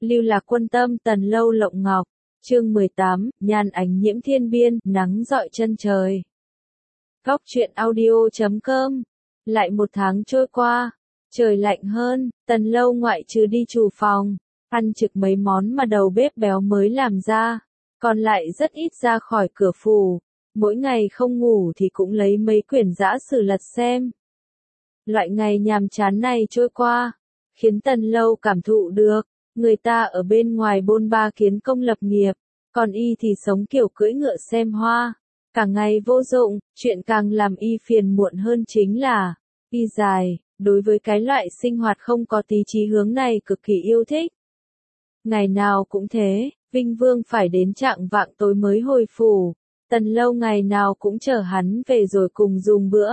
Lưu Lạc Quân Tâm, Tần Lâu Lộng Ngọc. Chương 18, nhan ánh nhiễm thiên biên, nắng rọi chân trời. Góc truyện audio.com. Lại một tháng trôi qua, trời lạnh hơn, Tần Lâu ngoại trừ đi chủ phòng, ăn trực mấy món mà đầu bếp béo mới làm ra, còn lại rất ít ra khỏi cửa phủ, mỗi ngày không ngủ thì cũng lấy mấy quyển dã sử lật xem. Loại ngày nhàm chán này trôi qua, khiến Tần Lâu cảm thụ được, người ta ở bên ngoài bôn ba kiến công lập nghiệp, còn y thì sống kiểu cưỡi ngựa xem hoa, cả ngày vô dụng, chuyện càng làm y phiền muộn hơn chính là, y dài, đối với cái loại sinh hoạt không có tí chí hướng này cực kỳ yêu thích. Ngày nào cũng thế, Vinh Vương phải đến chạng vạng tối mới hồi phủ, Tần Lâu ngày nào cũng chờ hắn về rồi cùng dùng bữa.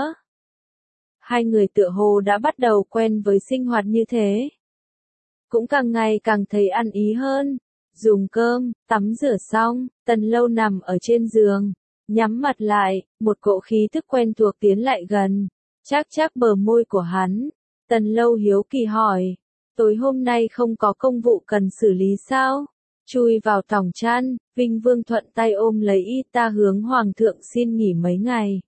Hai người tựa hồ đã bắt đầu quen với sinh hoạt như thế. Cũng càng ngày càng thấy ăn ý hơn. Dùng cơm, tắm rửa xong, Tần Lâu nằm ở trên giường, nhắm mặt lại, một cỗ khí thức quen thuộc tiến lại gần, chắc bờ môi của hắn. Tần Lâu hiếu kỳ hỏi, tối hôm nay không có công vụ cần xử lý sao? Chui vào tòng chăn, Vinh Vương thuận tay ôm lấy y, ta hướng Hoàng thượng xin nghỉ mấy ngày.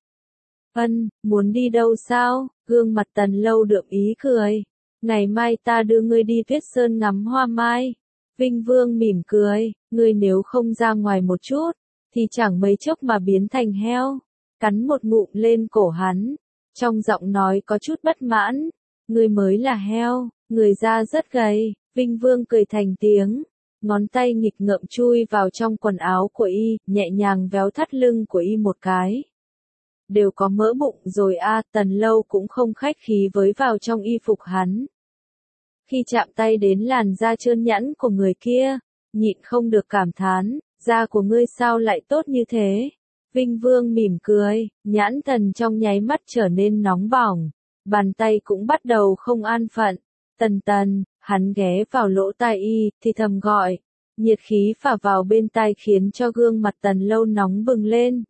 Muốn đi đâu sao? Gương mặt Tần Lâu đượm ý cười. Ngày mai ta đưa ngươi đi Tuyết Sơn ngắm hoa mai. Vinh Vương mỉm cười, ngươi nếu không ra ngoài một chút, thì chẳng mấy chốc mà biến thành heo. Cắn một ngụm lên cổ hắn, trong giọng nói có chút bất mãn. Ngươi mới là heo, người da rất gầy. Vinh Vương cười thành tiếng, ngón tay nghịch ngợm chui vào trong quần áo của y, nhẹ nhàng véo thắt lưng của y một cái. Đều có mỡ bụng rồi a, Tần Lâu cũng không khách khí với vào trong y phục hắn. Khi chạm tay đến làn da trơn nhẵn của người kia, nhịn không được cảm thán, da của ngươi sao lại tốt như thế? Vinh Vương mỉm cười, nhãn thần trong nháy mắt trở nên nóng bỏng, bàn tay cũng bắt đầu không an phận. Tần, hắn ghé vào lỗ tai y, thì thầm gọi, nhiệt khí phả vào bên tai khiến cho gương mặt Tần Lâu nóng bừng lên.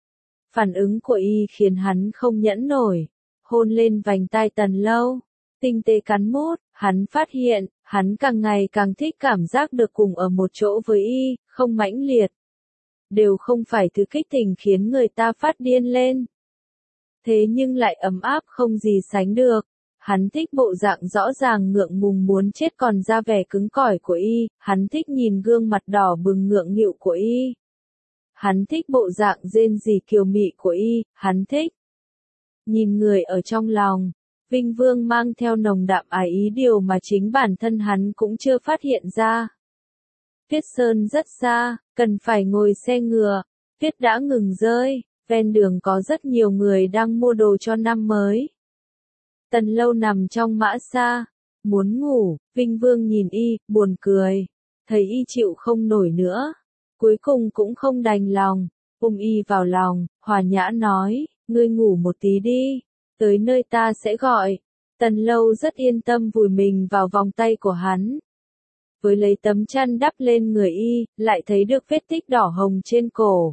Phản ứng của y khiến hắn không nhẫn nổi, hôn lên vành tai Tần Lâu, tinh tế cắn mút, hắn phát hiện, hắn càng ngày càng thích cảm giác được cùng ở một chỗ với y, không mãnh liệt. Đều không phải thứ kích tình khiến người ta phát điên lên. Thế nhưng lại ấm áp không gì sánh được. Hắn thích bộ dạng rõ ràng ngượng ngùng muốn chết còn ra vẻ cứng cỏi của y, hắn thích nhìn gương mặt đỏ bừng ngượng nghịu của y. Hắn thích bộ dạng rên rỉ kiều mị của y, hắn thích nhìn người ở trong lòng. Vinh Vương mang theo nồng đạm ái ý, điều mà chính bản thân hắn cũng chưa phát hiện ra. Tuyết Sơn rất xa, cần phải ngồi xe ngựa, tuyết đã ngừng rơi, ven đường có rất nhiều người đang mua đồ cho năm mới. Tần Lâu nằm trong mã xa, muốn ngủ, Vinh Vương nhìn y, buồn cười, thấy y chịu không nổi nữa, cuối cùng cũng không đành lòng, ôm y vào lòng, hòa nhã nói, ngươi ngủ một tí đi, tới nơi ta sẽ gọi. Tần Lâu rất yên tâm vùi mình vào vòng tay của hắn. Với lấy tấm chăn đắp lên người y, lại thấy được vết tích đỏ hồng trên cổ.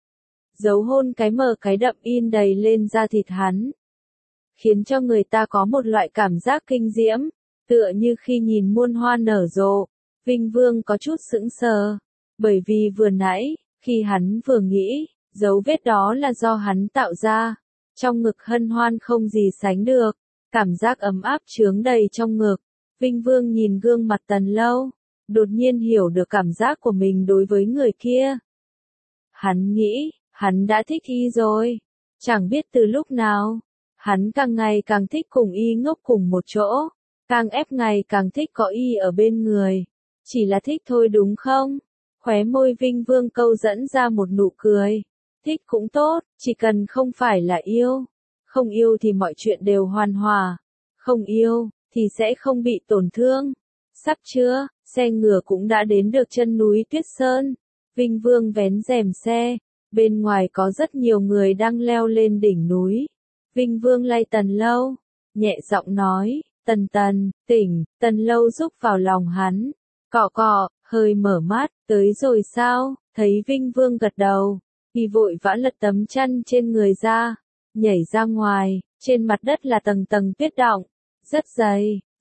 Dấu hôn cái mờ cái đậm in đầy lên da thịt hắn, khiến cho người ta có một loại cảm giác kinh diễm, tựa như khi nhìn muôn hoa nở rộ. Vinh Vương có chút sững sờ, bởi vì vừa nãy, khi hắn vừa nghĩ, dấu vết đó là do hắn tạo ra, trong ngực hân hoan không gì sánh được, cảm giác ấm áp chướng đầy trong ngực. Vinh Vương nhìn gương mặt Tần Lâu, đột nhiên hiểu được cảm giác của mình đối với người kia. Hắn nghĩ, hắn đã thích y rồi, chẳng biết từ lúc nào. Hắn càng ngày càng thích cùng y ngốc cùng một chỗ, càng ép ngày càng thích có y ở bên người. Chỉ là thích thôi đúng không? Khóe môi Vinh Vương câu dẫn ra một nụ cười. Thích cũng tốt, chỉ cần không phải là yêu. Không yêu thì mọi chuyện đều hoàn hòa. Không yêu, thì sẽ không bị tổn thương. Sắp chưa, xe ngựa cũng đã đến được chân núi Tuyết Sơn. Vinh Vương vén rèm xe, bên ngoài có rất nhiều người đang leo lên đỉnh núi. Vinh Vương lay Tần Lâu, nhẹ giọng nói, Tần, tỉnh. Tần Lâu rúc vào lòng hắn, cọ, hơi mở mắt, tới rồi sao? Thấy Vinh Vương gật đầu, y vội vã lật tấm chăn trên người ra, nhảy ra ngoài, trên mặt đất là tầng tầng tuyết đọng, rất dày,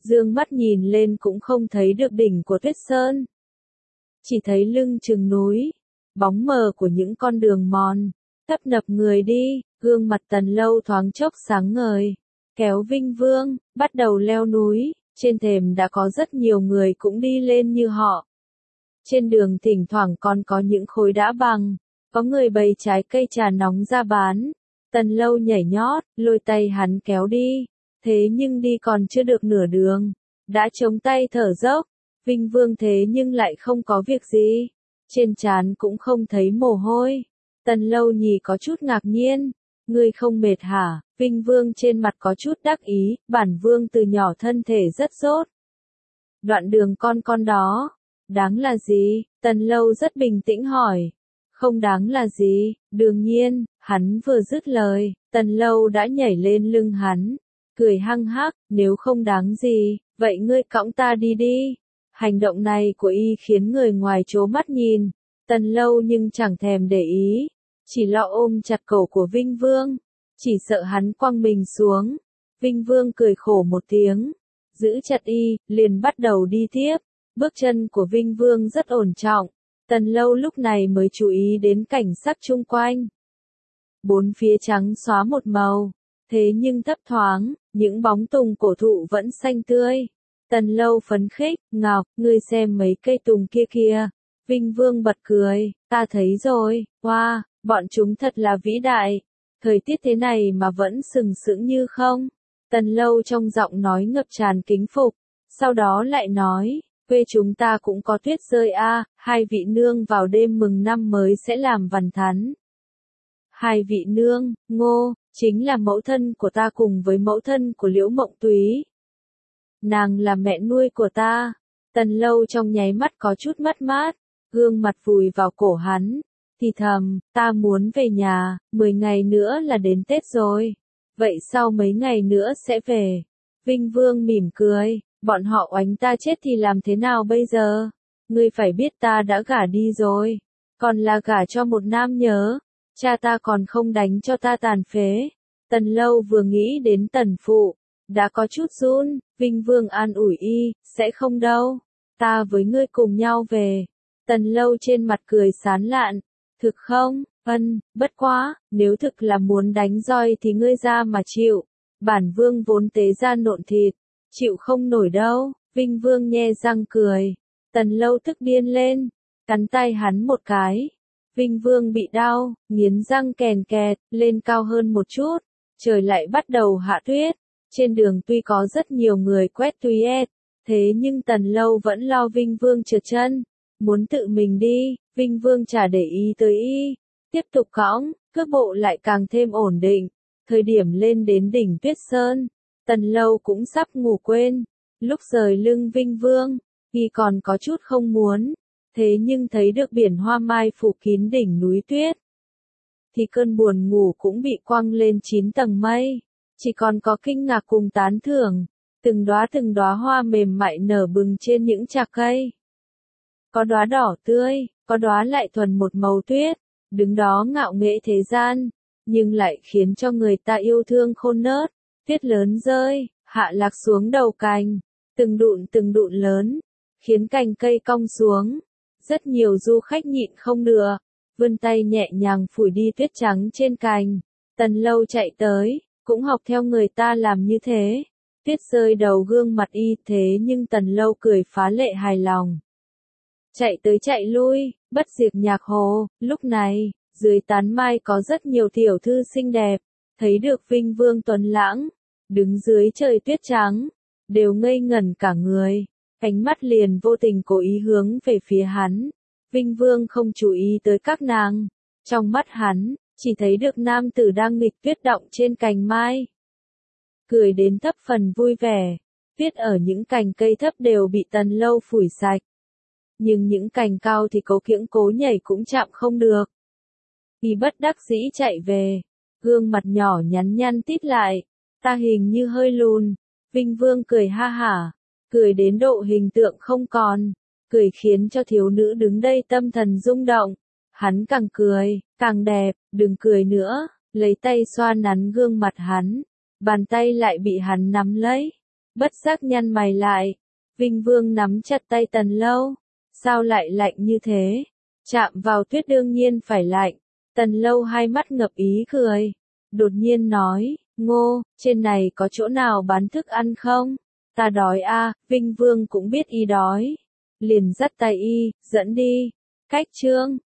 Dương mắt nhìn lên cũng không thấy được đỉnh của Tuyết Sơn. Chỉ thấy lưng chừng núi, bóng mờ của những con đường mòn, tấp nập người đi, gương mặt Tần Lâu thoáng chốc sáng ngời. Kéo Vinh Vương, bắt đầu leo núi, trên thềm đã có rất nhiều người cũng đi lên như họ. Trên đường thỉnh thoảng còn có những khối đá bằng, có người bày trái cây trà nóng ra bán. Tần Lâu nhảy nhót, lôi tay hắn kéo đi, thế nhưng đi còn chưa được nửa đường, đã chống tay thở dốc. Vinh Vương thế nhưng lại không có việc gì, trên trán cũng không thấy mồ hôi. Tần Lâu nhì có chút ngạc nhiên, ngươi không mệt hả? Vinh Vương trên mặt có chút đắc ý, bản vương từ nhỏ thân thể rất dốt. Đoạn đường con đó, đáng là gì? Tần Lâu rất bình tĩnh hỏi. Không đáng là gì, đương nhiên, hắn vừa dứt lời, Tần Lâu đã nhảy lên lưng hắn, cười hăng hắc, nếu không đáng gì, vậy ngươi cõng ta đi đi. Hành động này của y khiến người ngoài trố mắt nhìn, Tần Lâu nhưng chẳng thèm để ý, chỉ lo ôm chặt cổ của Vinh Vương, chỉ sợ hắn quăng mình xuống. Vinh Vương cười khổ một tiếng, giữ chặt y, liền bắt đầu đi tiếp, bước chân của Vinh Vương rất ổn trọng. Tần Lâu lúc này mới chú ý đến cảnh sắc chung quanh. Bốn phía trắng xóa một màu, thế nhưng thấp thoáng, những bóng tùng cổ thụ vẫn xanh tươi. Tần Lâu phấn khích, Ngọc, ngươi xem mấy cây tùng kia kìa. Vinh Vương bật cười, ta thấy rồi, wow, bọn chúng thật là vĩ đại. Thời tiết thế này mà vẫn sừng sững như không. Tần Lâu trong giọng nói ngập tràn kính phục, sau đó lại nói, quê chúng ta cũng có tuyết rơi a, hai vị nương vào đêm mừng năm mới sẽ làm vằn thắn. Hai vị nương, Ngô, chính là mẫu thân của ta cùng với mẫu thân của Liễu Mộng Túy. Nàng là mẹ nuôi của ta. Tần Lâu trong nháy mắt có chút mất mát, gương mặt vùi vào cổ hắn, thì thầm, ta muốn về nhà, 10 ngày nữa là đến Tết rồi. Vậy sau mấy ngày nữa sẽ về. Vinh Vương mỉm cười, bọn họ oánh ta chết thì làm thế nào bây giờ? Ngươi phải biết ta đã gả đi rồi, còn là gả cho một nam nhớ, cha ta còn không đánh cho ta tàn phế. Tần Lâu vừa nghĩ đến Tần Phụ, đã có chút run. Vinh Vương an ủi y, sẽ không đâu, ta với ngươi cùng nhau về. Tần Lâu trên mặt cười sán lạn, thực không? Bất quá, nếu thực là muốn đánh roi thì ngươi ra mà chịu. Bản vương vốn tế ra nộn thịt, chịu không nổi đâu. Vinh Vương nhe răng cười. Tần Lâu tức điên lên, cắn tay hắn một cái. Vinh Vương bị đau, nghiến răng kèn kẹt, lên cao hơn một chút. Trời lại bắt đầu hạ tuyết. Trên đường tuy có rất nhiều người quét tuyết, thế nhưng Tần Lâu vẫn lo Vinh Vương trượt chân, muốn tự mình đi. Vinh Vương chả để ý tới y, tiếp tục cõng, cước bộ lại càng thêm ổn định. Thời điểm lên đến đỉnh Tuyết Sơn, Tần Lâu cũng sắp ngủ quên. Lúc rời lưng Vinh Vương, y còn có chút không muốn, thế nhưng thấy được biển hoa mai phủ kín đỉnh núi tuyết, thì cơn buồn ngủ cũng bị quăng lên 9 tầng mây. Chỉ còn có kinh ngạc cùng tán thưởng, từng đóa hoa mềm mại nở bừng trên những chạc cây. Có đóa đỏ tươi, có đóa lại thuần một màu tuyết, đứng đó ngạo nghễ thế gian, nhưng lại khiến cho người ta yêu thương khôn nớt. Tuyết lớn rơi, hạ lạc xuống đầu cành, từng đụn lớn, khiến cành cây cong xuống. Rất nhiều du khách nhịn không được, vươn tay nhẹ nhàng phủi đi tuyết trắng trên cành. Tần Lâu chạy tới, cũng học theo người ta làm như thế. Tuyết rơi đầu gương mặt y, thế nhưng Tần Lâu cười phá lệ hài lòng. Chạy tới chạy lui, bất diệt nhạc hồ. Lúc này, dưới tán mai có rất nhiều tiểu thư xinh đẹp, thấy được Vinh Vương tuấn lãng, đứng dưới trời tuyết trắng, đều ngây ngẩn cả người, ánh mắt liền vô tình cố ý hướng về phía hắn. Vinh Vương không chú ý tới các nàng, trong mắt hắn, chỉ thấy được nam tử đang nghịch tuyết động trên cành mai. Cười đến thấp phần vui vẻ, tuyết ở những cành cây thấp đều bị Tần Lâu phủi sạch. Nhưng những cành cao thì cố kiễng cố nhảy cũng chạm không được. Y bất đắc dĩ chạy về, gương mặt nhỏ nhắn nhăn tít lại, ta hình như hơi lùn. Vinh Vương cười ha hả, cười đến độ hình tượng không còn, cười khiến cho thiếu nữ đứng đây tâm thần rung động. Hắn càng cười, càng đẹp, đừng cười nữa, lấy tay xoa nắn gương mặt hắn, bàn tay lại bị hắn nắm lấy. Bất giác nhăn mày lại. Vinh Vương nắm chặt tay Tần Lâu. Sao lại lạnh như thế? Chạm vào tuyết đương nhiên phải lạnh. Tần Lâu hai mắt ngập ý cười. Đột nhiên nói, Ngô, trên này có chỗ nào bán thức ăn không? Ta đói a. Vinh Vương cũng biết y đói. Liền dắt tay y, dẫn đi. Cách chương